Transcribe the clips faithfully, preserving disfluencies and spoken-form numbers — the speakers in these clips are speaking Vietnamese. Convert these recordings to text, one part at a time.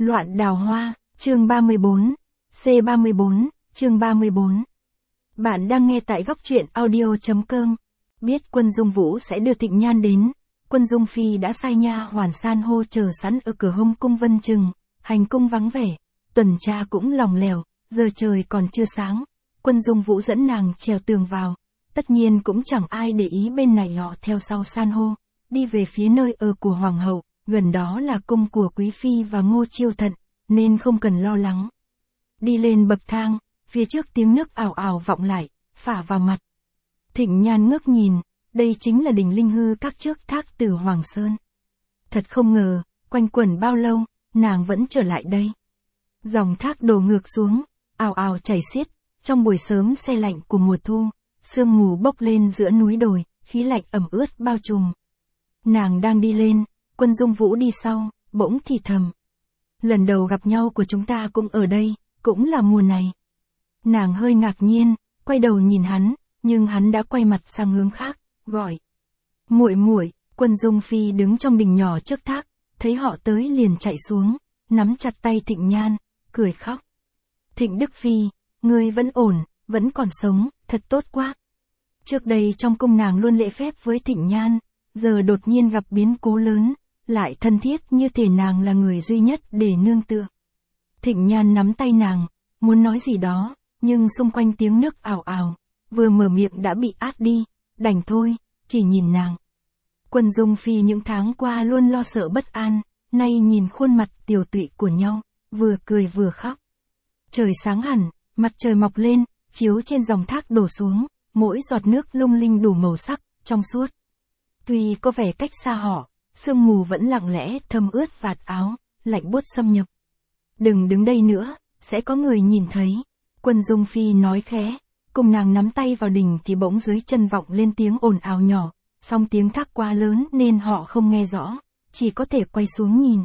Loạn đào hoa, chương ba mươi bốn, C ba mươi bốn, chương ba mươi bốn. Bạn đang nghe tại góc truyện audio chấm com. Biết Quân Dung Vũ sẽ đưa Thịnh Nhan đến, Quân Dung Phi đã sai nha hoàn san hô chờ sẵn ở cửa hông cung Vân Trừng, hành cung vắng vẻ, tuần tra cũng lòng lẻo, giờ trời còn chưa sáng, Quân Dung Vũ dẫn nàng trèo tường vào, tất nhiên cũng chẳng ai để ý bên này họ theo sau san hô, đi về phía nơi ở của hoàng hậu, gần đó là cung của quý phi và Ngô Chiêu Thận, nên không cần lo lắng. Đi lên bậc thang, phía trước tiếng nước ào ào vọng lại, phả vào mặt. Thịnh Nhan ngước nhìn, đây chính là đỉnh Linh Hư các trước thác từ Hoàng Sơn. Thật không ngờ, quanh quẩn bao lâu, nàng vẫn trở lại đây. Dòng thác đổ ngược xuống, ào ào chảy xiết, trong buổi sớm se lạnh của mùa thu, sương mù bốc lên giữa núi đồi, khí lạnh ẩm ướt bao trùm. Nàng đang đi lên, Quân Dung Vũ đi sau, bỗng thì thầm. Lần đầu gặp nhau của chúng ta cũng ở đây, cũng là mùa này. Nàng hơi ngạc nhiên, quay đầu nhìn hắn, nhưng hắn đã quay mặt sang hướng khác, gọi. Muội muội. Quân Dung Phi đứng trong đình nhỏ trước thác, thấy họ tới liền chạy xuống, nắm chặt tay Thịnh Nhan, cười khóc. Thịnh Đức Phi, ngươi vẫn ổn, vẫn còn sống, thật tốt quá. Trước đây trong cung nàng luôn lễ phép với Thịnh Nhan, giờ đột nhiên gặp biến cố lớn, lại thân thiết như thể nàng là người duy nhất để nương tựa. Thịnh Nhan nắm tay nàng, muốn nói gì đó, nhưng xung quanh tiếng nước ào ào, vừa mở miệng đã bị át đi, đành thôi, chỉ nhìn nàng. Quân Dung Phi những tháng qua luôn lo sợ bất an, nay nhìn khuôn mặt tiều tụy của nhau, vừa cười vừa khóc. Trời sáng hẳn, mặt trời mọc lên, chiếu trên dòng thác đổ xuống, mỗi giọt nước lung linh đủ màu sắc, trong suốt. Tuy có vẻ cách xa họ, sương mù vẫn lặng lẽ thấm ướt vạt áo, lạnh buốt xâm nhập. Đừng đứng đây nữa, sẽ có người nhìn thấy. Quân Dung Phi nói khẽ, cùng nàng nắm tay vào đỉnh thì bỗng dưới chân vọng lên tiếng ồn ào nhỏ, song tiếng thác quá lớn nên họ không nghe rõ, chỉ có thể quay xuống nhìn.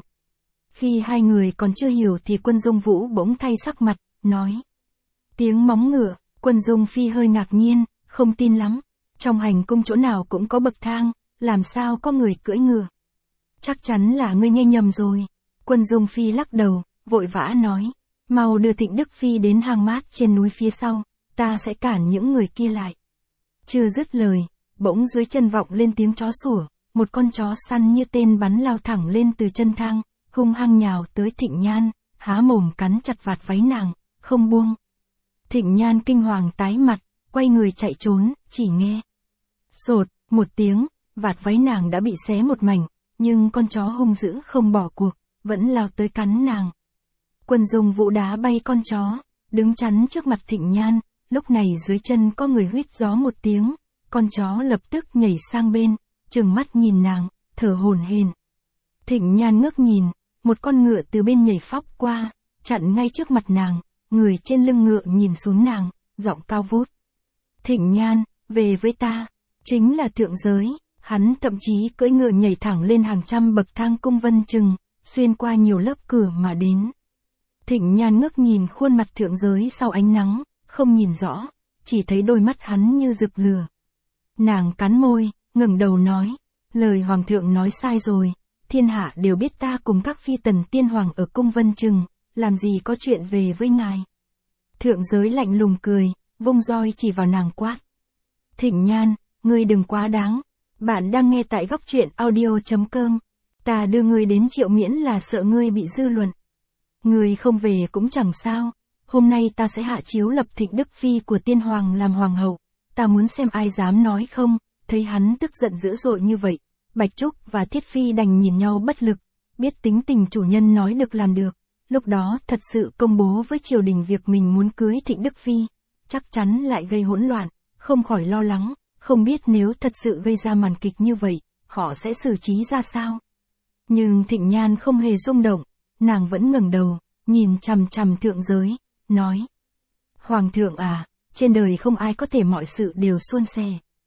Khi hai người còn chưa hiểu thì Quân Dung Vũ bỗng thay sắc mặt, nói. Tiếng móng ngựa. Quân Dung Phi hơi ngạc nhiên, không tin lắm. Trong hành cung chỗ nào cũng có bậc thang, làm sao có người cưỡi ngựa? Chắc chắn là ngươi nghe nhầm rồi. Quân Dung Phi lắc đầu, vội vã nói. Mau đưa Thịnh Đức Phi đến hang mát trên núi phía sau, ta sẽ cản những người kia lại. Chưa dứt lời, bỗng dưới chân vọng lên tiếng chó sủa, một con chó săn như tên bắn lao thẳng lên từ chân thang, hung hăng nhào tới Thịnh Nhan, há mồm cắn chặt vạt váy nàng, không buông. Thịnh Nhan kinh hoàng tái mặt, quay người chạy trốn, chỉ nghe. Sột, một tiếng, vạt váy nàng đã bị xé một mảnh, nhưng con chó hung dữ không bỏ cuộc, vẫn lao tới cắn nàng. Quân Dung Vũ đá bay con chó, đứng chắn trước mặt Thịnh Nhan, lúc này dưới chân có người huýt gió một tiếng, con chó lập tức nhảy sang bên, trừng mắt nhìn nàng, thở hổn hển. Thịnh Nhan ngước nhìn, một con ngựa từ bên nhảy phóc qua, chặn ngay trước mặt nàng, người trên lưng ngựa nhìn xuống nàng, giọng cao vút. Thịnh Nhan, về với ta, chính là thượng giới, hắn thậm chí cưỡi ngựa nhảy thẳng lên hàng trăm bậc thang cung Vân Trừng, xuyên qua nhiều lớp cửa mà đến. Thịnh Nhan ngước nhìn khuôn mặt thượng giới sau ánh nắng, không nhìn rõ, chỉ thấy đôi mắt hắn như rực lửa. Nàng cắn môi, ngẩng đầu nói, lời hoàng thượng nói sai rồi, thiên hạ đều biết ta cùng các phi tần tiên hoàng ở cung Vân Trừng, làm gì có chuyện về với ngài. Thượng giới lạnh lùng cười, vung roi chỉ vào nàng quát. Thịnh Nhan, ngươi đừng quá đáng, bạn đang nghe tại góc truyện audio chấm com, ta đưa ngươi đến Triệu Miễn là sợ ngươi bị dư luận. Ngươi không về cũng chẳng sao, hôm nay ta sẽ hạ chiếu lập Thịnh Đức Phi của tiên hoàng làm hoàng hậu, ta muốn xem ai dám nói không. Thấy hắn tức giận dữ dội như vậy, Bạch Trúc và Thiết Phi đành nhìn nhau bất lực, biết tính tình chủ nhân nói được làm được, lúc đó thật sự công bố với triều đình việc mình muốn cưới Thịnh Đức Phi, chắc chắn lại gây hỗn loạn, không khỏi lo lắng, không biết nếu thật sự gây ra màn kịch như vậy, họ sẽ xử trí ra sao. Nhưng Thịnh Nhan không hề rung động, nàng vẫn ngẩng đầu, nhìn chằm chằm thượng giới, nói. Hoàng thượng à, trên đời không ai có thể mọi sự đều suôn sẻ.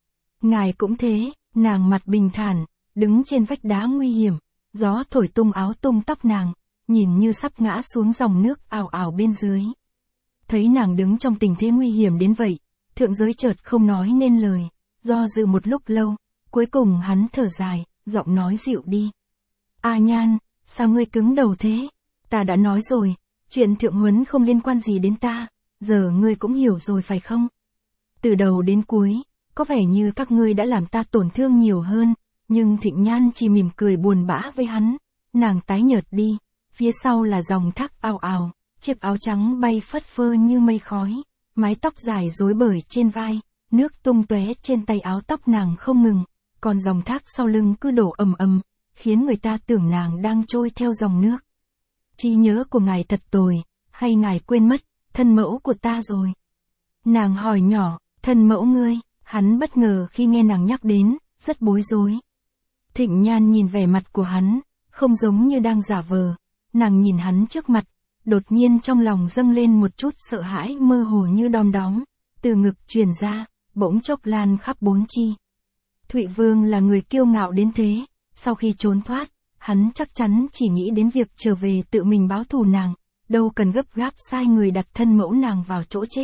Ngài cũng thế, nàng mặt bình thản, đứng trên vách đá nguy hiểm, gió thổi tung áo tung tóc nàng, nhìn như sắp ngã xuống dòng nước ào ào bên dưới. Thấy nàng đứng trong tình thế nguy hiểm đến vậy, thượng giới chợt không nói nên lời, do dự một lúc lâu, cuối cùng hắn thở dài, giọng nói dịu đi. A Nhan, sao ngươi cứng đầu thế? Ta đã nói rồi, chuyện Thượng Huấn không liên quan gì đến ta, giờ ngươi cũng hiểu rồi phải không? Từ đầu đến cuối, có vẻ như các ngươi đã làm ta tổn thương nhiều hơn, nhưng Thịnh Nhan chỉ mỉm cười buồn bã với hắn, nàng tái nhợt đi, phía sau là dòng thác ào ào, chiếc áo trắng bay phất phơ như mây khói, mái tóc dài rối bời trên vai, nước tung tóe trên tay áo tóc nàng không ngừng, còn dòng thác sau lưng cứ đổ ầm ầm, khiến người ta tưởng nàng đang trôi theo dòng nước. Trí nhớ của ngài thật tồi, hay ngài quên mất, thân mẫu của ta rồi? Nàng hỏi nhỏ, thân mẫu ngươi, hắn bất ngờ khi nghe nàng nhắc đến, rất bối rối. Thịnh Nhan nhìn vẻ mặt của hắn, không giống như đang giả vờ, nàng nhìn hắn trước mặt, đột nhiên trong lòng dâng lên một chút sợ hãi mơ hồ như đom đóm, từ ngực truyền ra, bỗng chốc lan khắp bốn chi. Thụy Vương là người kiêu ngạo đến thế, sau khi trốn thoát, hắn chắc chắn chỉ nghĩ đến việc trở về tự mình báo thù nàng, đâu cần gấp gáp sai người đặt thân mẫu nàng vào chỗ chết.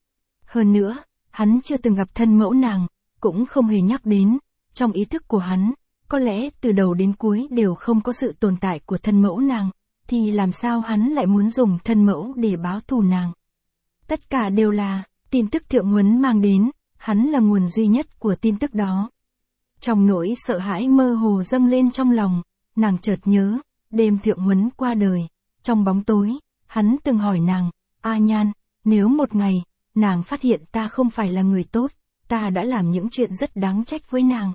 Hơn nữa, hắn chưa từng gặp thân mẫu nàng, cũng không hề nhắc đến, trong ý thức của hắn, có lẽ từ đầu đến cuối đều không có sự tồn tại của thân mẫu nàng, thì làm sao hắn lại muốn dùng thân mẫu để báo thù nàng. Tất cả đều là, tin tức Thượng Huấn mang đến, hắn là nguồn duy nhất của tin tức đó. Trong nỗi sợ hãi mơ hồ dâng lên trong lòng, nàng chợt nhớ, đêm Thượng Huấn qua đời, trong bóng tối, hắn từng hỏi nàng, A Nhan, nếu một ngày, nàng phát hiện ta không phải là người tốt, ta đã làm những chuyện rất đáng trách với nàng.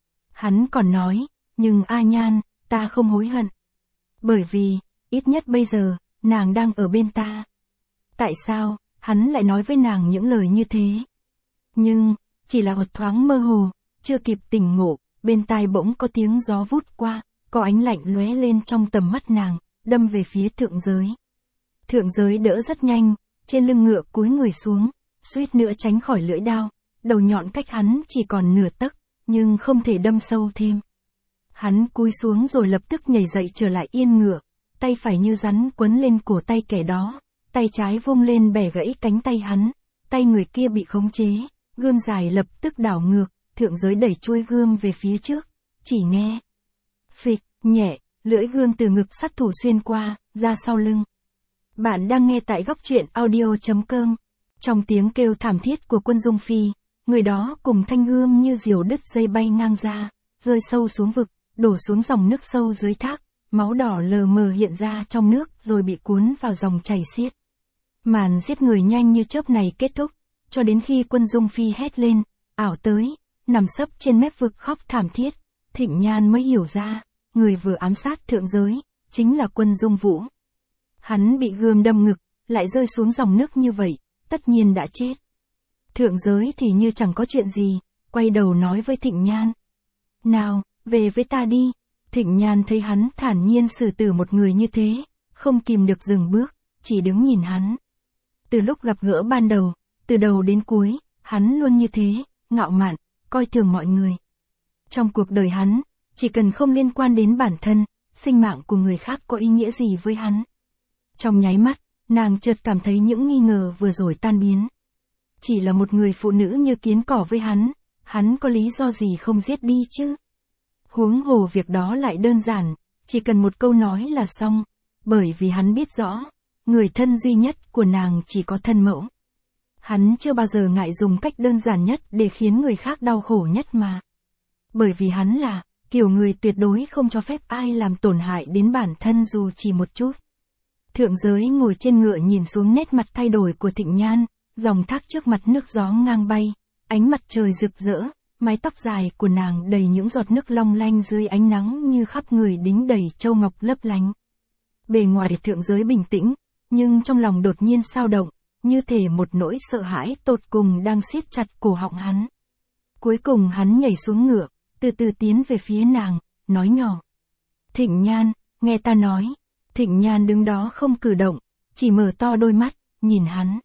Hắn còn nói, nhưng A Nhan, ta không hối hận. Bởi vì, ít nhất bây giờ, nàng đang ở bên ta. Tại sao, hắn lại nói với nàng những lời như thế? Nhưng, chỉ là một thoáng mơ hồ, chưa kịp tỉnh ngộ, bên tai bỗng có tiếng gió vút qua, có ánh lạnh lóe lên trong tầm mắt nàng, đâm về phía thượng giới. Thượng giới đỡ rất nhanh, trên lưng ngựa cúi người xuống, suýt nữa tránh khỏi lưỡi đao, đầu nhọn cách hắn chỉ còn nửa tấc, nhưng không thể đâm sâu thêm. Hắn cúi xuống rồi lập tức nhảy dậy trở lại yên ngựa, tay phải như rắn quấn lên cổ tay kẻ đó, tay trái vung lên bẻ gãy cánh tay hắn, tay người kia bị khống chế, gươm dài lập tức đảo ngược, thượng giới đẩy chuôi gươm về phía trước, chỉ nghe phịch, nhẹ, lưỡi gươm từ ngực sát thủ xuyên qua, ra sau lưng. Bạn đang nghe tại góc truyện audio chấm com. Trong tiếng kêu thảm thiết của Quân Dung Phi, người đó cùng thanh gươm như diều đứt dây bay ngang ra, rơi sâu xuống vực, đổ xuống dòng nước sâu dưới thác, máu đỏ lờ mờ hiện ra trong nước rồi bị cuốn vào dòng chảy xiết. Màn giết người nhanh như chớp này kết thúc, cho đến khi Quân Dung Phi hét lên, ảo tới, nằm sấp trên mép vực khóc thảm thiết, Thịnh Nhan mới hiểu ra, người vừa ám sát thượng giới, chính là Quân Dung Vũ. Hắn bị gươm đâm ngực, lại rơi xuống dòng nước như vậy, tất nhiên đã chết. Thượng giới thì như chẳng có chuyện gì, quay đầu nói với Thịnh Nhan. Nào, về với ta đi. Thịnh Nhan thấy hắn thản nhiên xử tử một người như thế, không kìm được dừng bước, chỉ đứng nhìn hắn. Từ lúc gặp gỡ ban đầu, từ đầu đến cuối, hắn luôn như thế, ngạo mạn, coi thường mọi người. Trong cuộc đời hắn, chỉ cần không liên quan đến bản thân, sinh mạng của người khác có ý nghĩa gì với hắn. Trong nháy mắt, nàng chợt cảm thấy những nghi ngờ vừa rồi tan biến. Chỉ là một người phụ nữ như kiến cỏ với hắn, hắn có lý do gì không giết đi chứ? Huống hồ việc đó lại đơn giản, chỉ cần một câu nói là xong, bởi vì hắn biết rõ, người thân duy nhất của nàng chỉ có thân mẫu. Hắn chưa bao giờ ngại dùng cách đơn giản nhất để khiến người khác đau khổ nhất mà. Bởi vì hắn là, kiểu người tuyệt đối không cho phép ai làm tổn hại đến bản thân dù chỉ một chút. Thượng giới ngồi trên ngựa nhìn xuống nét mặt thay đổi của Thịnh Nhan, dòng thác trước mặt nước gió ngang bay, ánh mặt trời rực rỡ, mái tóc dài của nàng đầy những giọt nước long lanh dưới ánh nắng như khắp người đính đầy châu ngọc lấp lánh. Bề ngoài thượng giới bình tĩnh, nhưng trong lòng đột nhiên xao động, như thể một nỗi sợ hãi tột cùng đang siết chặt cổ họng hắn. Cuối cùng hắn nhảy xuống ngựa, từ từ tiến về phía nàng, nói nhỏ. Thịnh Nhan, nghe ta nói. Thịnh Nhan đứng đó không cử động, chỉ mở to đôi mắt, nhìn hắn.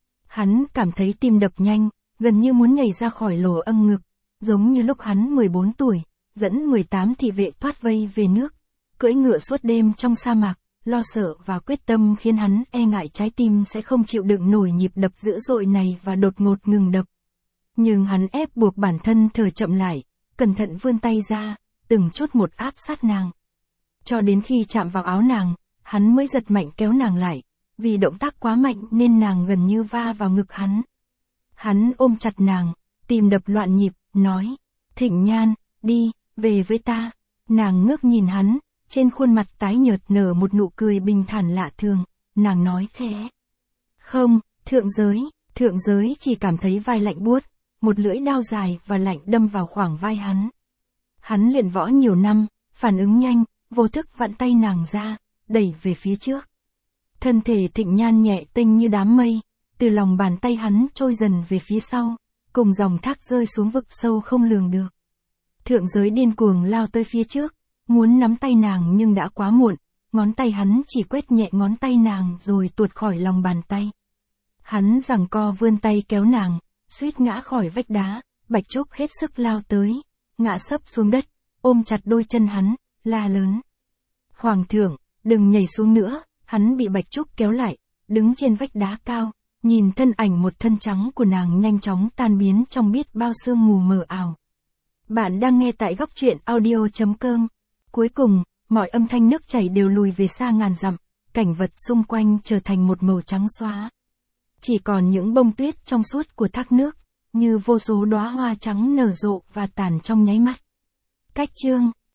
Hắn cảm thấy tim đập nhanh, gần như muốn nhảy ra khỏi lỗ âm ngực, giống như lúc hắn mười bốn tuổi, dẫn mười tám thị vệ thoát vây về nước, cưỡi ngựa suốt đêm trong sa mạc, lo sợ và quyết tâm khiến hắn e ngại trái tim sẽ không chịu đựng nổi nhịp đập dữ dội này và đột ngột ngừng đập. Nhưng hắn ép buộc bản thân thở chậm lại, cẩn thận vươn tay ra, từng chút một áp sát nàng. Cho đến khi chạm vào áo nàng, Hắn mới giật mạnh kéo nàng lại, vì động tác quá mạnh nên nàng gần như va vào ngực hắn. Hắn ôm chặt nàng, tim đập loạn nhịp, nói, Thịnh Nhan, đi, về với ta. Nàng ngước nhìn hắn, trên khuôn mặt tái nhợt nở một nụ cười bình thản lạ thường, nàng nói khẽ. Không, thượng giới, thượng giới chỉ cảm thấy vai lạnh buốt, một lưỡi đao dài và lạnh đâm vào khoảng vai hắn. Hắn luyện võ nhiều năm, phản ứng nhanh, vô thức vặn tay nàng ra, đẩy về phía trước. Thân thể Thịnh Nhan nhẹ tênh như đám mây, từ lòng bàn tay hắn trôi dần về phía sau, cùng dòng thác rơi xuống vực sâu không lường được. Thượng giới điên cuồng lao tới phía trước, muốn nắm tay nàng nhưng đã quá muộn, ngón tay hắn chỉ quét nhẹ ngón tay nàng rồi tuột khỏi lòng bàn tay. Hắn giằng co vươn tay kéo nàng, suýt ngã khỏi vách đá, Bạch Trúc hết sức lao tới, ngã sấp xuống đất, ôm chặt đôi chân hắn, la lớn. Hoàng thượng, đừng nhảy xuống nữa, hắn bị Bạch Trúc kéo lại, đứng trên vách đá cao, nhìn thân ảnh một thân trắng của nàng nhanh chóng tan biến trong biết bao sương mù mờ ảo. Bạn đang nghe tại góc truyện audio chấm com. Cuối cùng, mọi âm thanh nước chảy đều lùi về xa ngàn dặm, cảnh vật xung quanh trở thành một màu trắng xóa. Chỉ còn những bông tuyết trong suốt của thác nước, như vô số đóa hoa trắng nở rộ và tàn trong nháy mắt. Cách chương